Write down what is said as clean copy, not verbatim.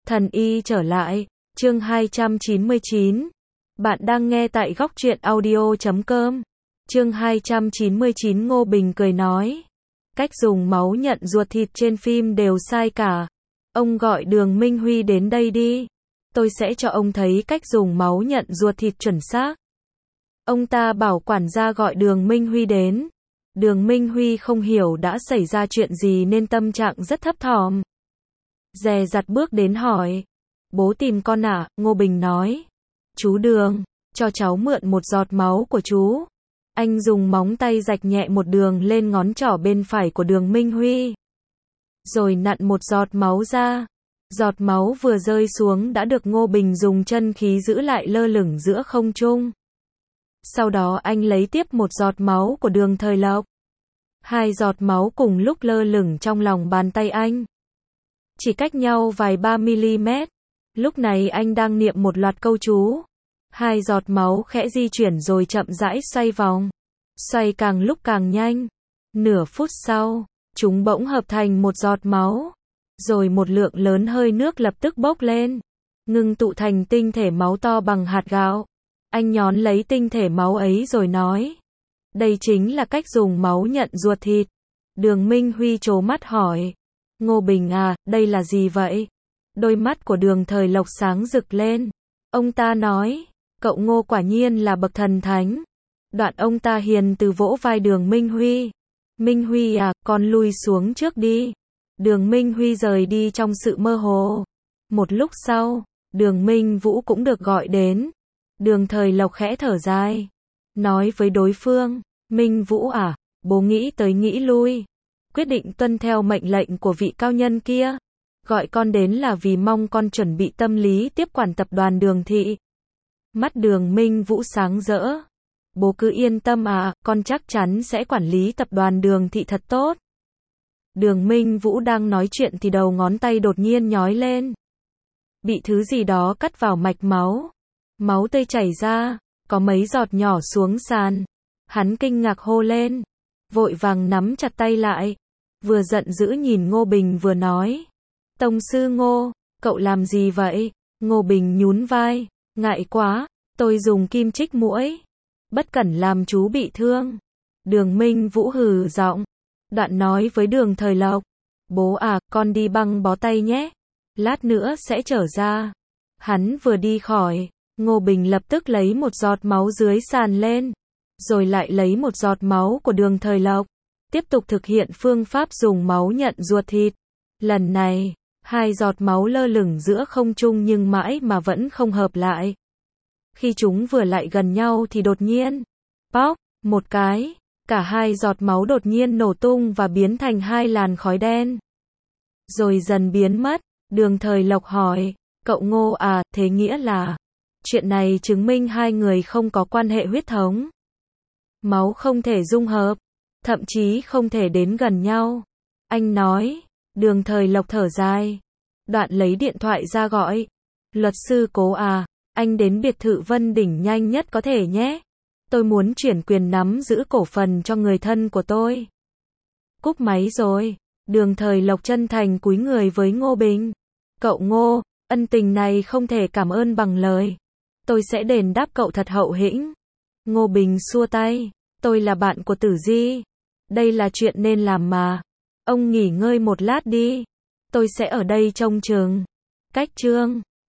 Thần y trở lại, chương 299. Bạn đang nghe tại góc truyện audio.com. Chương 299 Ngô Bình cười nói. Cách dùng máu nhận ruột thịt trên phim đều sai cả. Ông gọi Đường Minh Huy đến đây đi. Tôi sẽ cho ông thấy cách dùng máu nhận ruột thịt chuẩn xác. Ông ta bảo quản gia gọi Đường Minh Huy đến. Đường Minh Huy không hiểu đã xảy ra chuyện gì nên tâm trạng rất thấp thỏm. Dè dặt bước đến hỏi. Bố tìm con à? Ngô Bình nói. Chú Đường, cho cháu mượn một giọt máu của chú. Anh dùng móng tay rạch nhẹ một đường lên ngón trỏ bên phải của Đường Minh Huy. Rồi nặn một giọt máu ra. Giọt máu vừa rơi xuống đã được Ngô Bình dùng chân khí giữ lại lơ lửng giữa không trung. Sau đó anh lấy tiếp một giọt máu của Đường Thời Lộc. Hai giọt máu cùng lúc lơ lửng trong lòng bàn tay anh. Chỉ cách nhau vài 3mm. Lúc này anh đang niệm một loạt câu chú. Hai giọt máu khẽ di chuyển rồi chậm rãi xoay vòng. Xoay càng lúc càng nhanh. Nửa phút sau, chúng bỗng hợp thành một giọt máu. Rồi một lượng lớn hơi nước lập tức bốc lên. Ngưng tụ thành tinh thể máu to bằng hạt gạo. Anh nhón lấy tinh thể máu ấy rồi nói. Đây chính là cách dùng máu nhận ruột thịt. Đường Minh Huy trố mắt hỏi. Ngô Bình à, đây là gì vậy? Đôi mắt của Đường Thời Lộc sáng rực lên. Ông ta nói, cậu Ngô quả nhiên là bậc thần thánh. Đoạn ông ta hiền từ vỗ vai Đường Minh Huy. Minh Huy à, con lui xuống trước đi. Đường Minh Huy rời đi trong sự mơ hồ. Một lúc sau, Đường Minh Vũ cũng được gọi đến. Đường Thời Lộc khẽ thở dài. Nói với đối phương, Minh Vũ à, bố nghĩ tới nghĩ lui. Quyết định tuân theo mệnh lệnh của vị cao nhân kia. Gọi con đến là vì mong con chuẩn bị tâm lý tiếp quản tập đoàn Đường Thị. Mắt Đường Minh Vũ sáng rỡ. Bố cứ yên tâm à, con chắc chắn sẽ quản lý tập đoàn Đường Thị thật tốt. Đường Minh Vũ đang nói chuyện thì đầu ngón tay đột nhiên nhói lên. Bị thứ gì đó cắt vào mạch máu. Máu tươi chảy ra, có mấy giọt nhỏ xuống sàn. Hắn kinh ngạc hô lên. Vội vàng nắm chặt tay lại. Vừa giận dữ nhìn Ngô Bình vừa nói. Tông sư Ngô, cậu làm gì vậy? Ngô Bình nhún vai. Ngại quá, tôi dùng kim chích muỗi. Bất cẩn làm chú bị thương. Đường Minh Vũ hừ giọng. Đoạn nói với Đường Thời Lộc. Bố à, con đi băng bó tay nhé. Lát nữa sẽ trở ra. Hắn vừa đi khỏi. Ngô Bình lập tức lấy một giọt máu dưới sàn lên. Rồi lại lấy một giọt máu của Đường Thời Lộc. Tiếp tục thực hiện phương pháp dùng máu nhận ruột thịt. Lần này, hai giọt máu lơ lửng giữa không trung nhưng mãi mà vẫn không hợp lại. Khi chúng vừa lại gần nhau thì đột nhiên, póc, một cái, cả hai giọt máu đột nhiên nổ tung và biến thành hai làn khói đen. Rồi dần biến mất. Đường Thời Lộc hỏi, cậu Ngô à, thế nghĩa là, chuyện này chứng minh hai người không có quan hệ huyết thống. Máu không thể dung hợp, thậm chí không thể đến gần nhau. Anh nói. Đường Thời Lộc thở dài. Đoạn lấy điện thoại ra gọi. Luật sư Cố à, anh đến biệt thự Vân Đỉnh nhanh nhất có thể nhé. Tôi muốn chuyển quyền nắm giữ cổ phần cho người thân của tôi. Cúp máy rồi. Đường Thời Lộc chân thành cúi người với Ngô Bình. Cậu Ngô, ân tình này không thể cảm ơn bằng lời. Tôi sẽ đền đáp cậu thật hậu hĩnh. Ngô Bình xua tay. Tôi là bạn của Tử Di. Đây là chuyện nên làm mà. Ông nghỉ ngơi một lát đi. Tôi sẽ ở đây trông chừng. Cách chương